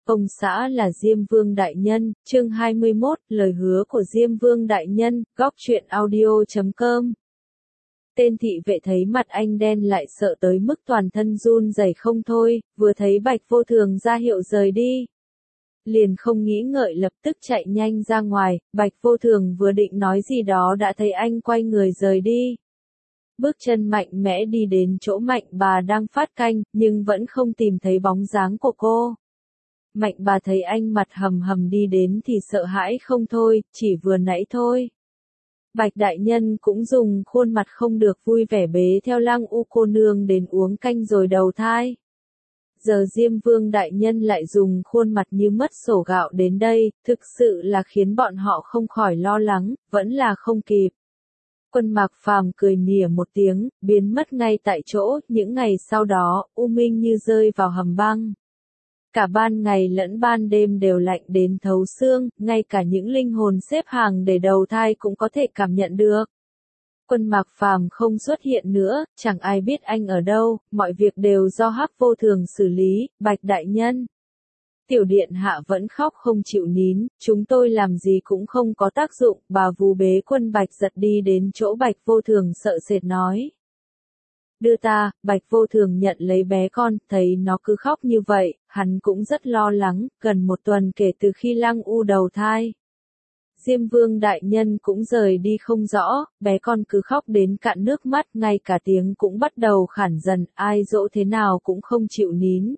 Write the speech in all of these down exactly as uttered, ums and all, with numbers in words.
Ông xã là Diêm Vương Đại Nhân, chương hai mươi mốt, lời hứa của Diêm Vương Đại Nhân, góc truyện audio chấm com. Tên thị vệ thấy mặt anh đen lại sợ tới mức toàn thân run rẩy không thôi, vừa thấy Bạch Vô Thường ra hiệu rời đi. Liền không nghĩ ngợi lập tức chạy nhanh ra ngoài, Bạch Vô Thường vừa định nói gì đó đã thấy anh quay người rời đi. Bước chân mạnh mẽ đi đến chỗ Mạnh Bà đang phát canh, nhưng vẫn không tìm thấy bóng dáng của cô. Mạnh Bà thấy anh mặt hầm hầm đi đến thì sợ hãi không thôi, chỉ vừa nãy thôi. Bạch Đại Nhân cũng dùng khuôn mặt không được vui vẻ bế theo Lăng U cô nương đến uống canh rồi đầu thai. Giờ Diêm Vương Đại Nhân lại dùng khuôn mặt như mất sổ gạo đến đây, thực sự là khiến bọn họ không khỏi lo lắng, vẫn là không kịp. Quân Mạc Phàm cười mỉa một tiếng, biến mất ngay tại chỗ, những ngày sau đó, U Minh như rơi vào hầm băng. Cả ban ngày lẫn ban đêm đều lạnh đến thấu xương, ngay cả những linh hồn xếp hàng để đầu thai cũng có thể cảm nhận được. Quân Mạc Phàm không xuất hiện nữa, chẳng ai biết anh ở đâu, mọi việc đều do Hắc Vô Thường xử lý, Bạch Đại Nhân. Tiểu điện hạ vẫn khóc không chịu nín, chúng tôi làm gì cũng không có tác dụng, bà vú bế Quân Bạch Giật đi đến chỗ Bạch Vô Thường sợ sệt nói. Đưa ta, Bạch Vô Thường nhận lấy bé con, thấy nó cứ khóc như vậy, hắn cũng rất lo lắng, gần một tuần kể từ khi Lăng U đầu thai. Diêm Vương Đại Nhân cũng rời đi không rõ, bé con cứ khóc đến cạn nước mắt, ngay cả tiếng cũng bắt đầu khản dần, ai dỗ thế nào cũng không chịu nín.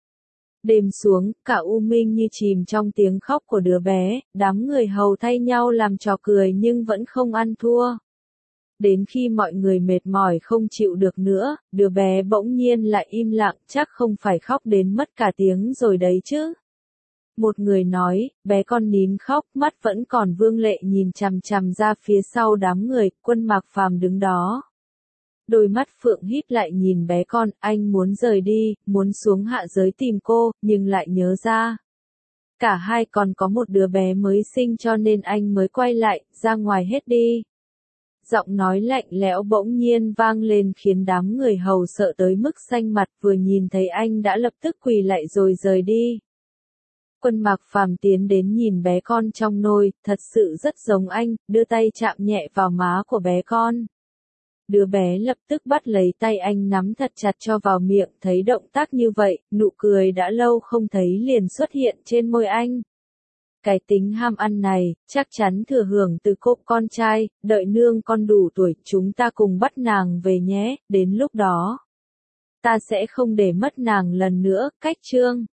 Đêm xuống, cả U Minh như chìm trong tiếng khóc của đứa bé, đám người hầu thay nhau làm trò cười nhưng vẫn không ăn thua. Đến khi mọi người mệt mỏi không chịu được nữa, đứa bé bỗng nhiên lại im lặng, chắc không phải khóc đến mất cả tiếng rồi đấy chứ. Một người nói, bé con nín khóc, mắt vẫn còn vương lệ nhìn chằm chằm ra phía sau đám người, Quân Mạc Phàm đứng đó. Đôi mắt phượng híp lại nhìn bé con, anh muốn rời đi, muốn xuống hạ giới tìm cô, nhưng lại nhớ ra. Cả hai còn có một đứa bé mới sinh cho nên anh mới quay lại, ra ngoài hết đi. Giọng nói lạnh lẽo bỗng nhiên vang lên khiến đám người hầu sợ tới mức xanh mặt, vừa nhìn thấy anh đã lập tức quỳ lại rồi rời đi. Quân Mạc Phàm tiến đến nhìn bé con trong nôi, thật sự rất giống anh, đưa tay chạm nhẹ vào má của bé con. Đứa bé lập tức bắt lấy tay anh nắm thật chặt cho vào miệng, thấy động tác như vậy, nụ cười đã lâu không thấy liền xuất hiện trên môi anh. Cái tính ham ăn này, chắc chắn thừa hưởng từ cô con trai, đợi nương con đủ tuổi, chúng ta cùng bắt nàng về nhé, đến lúc đó. Ta sẽ không để mất nàng lần nữa, cách chương.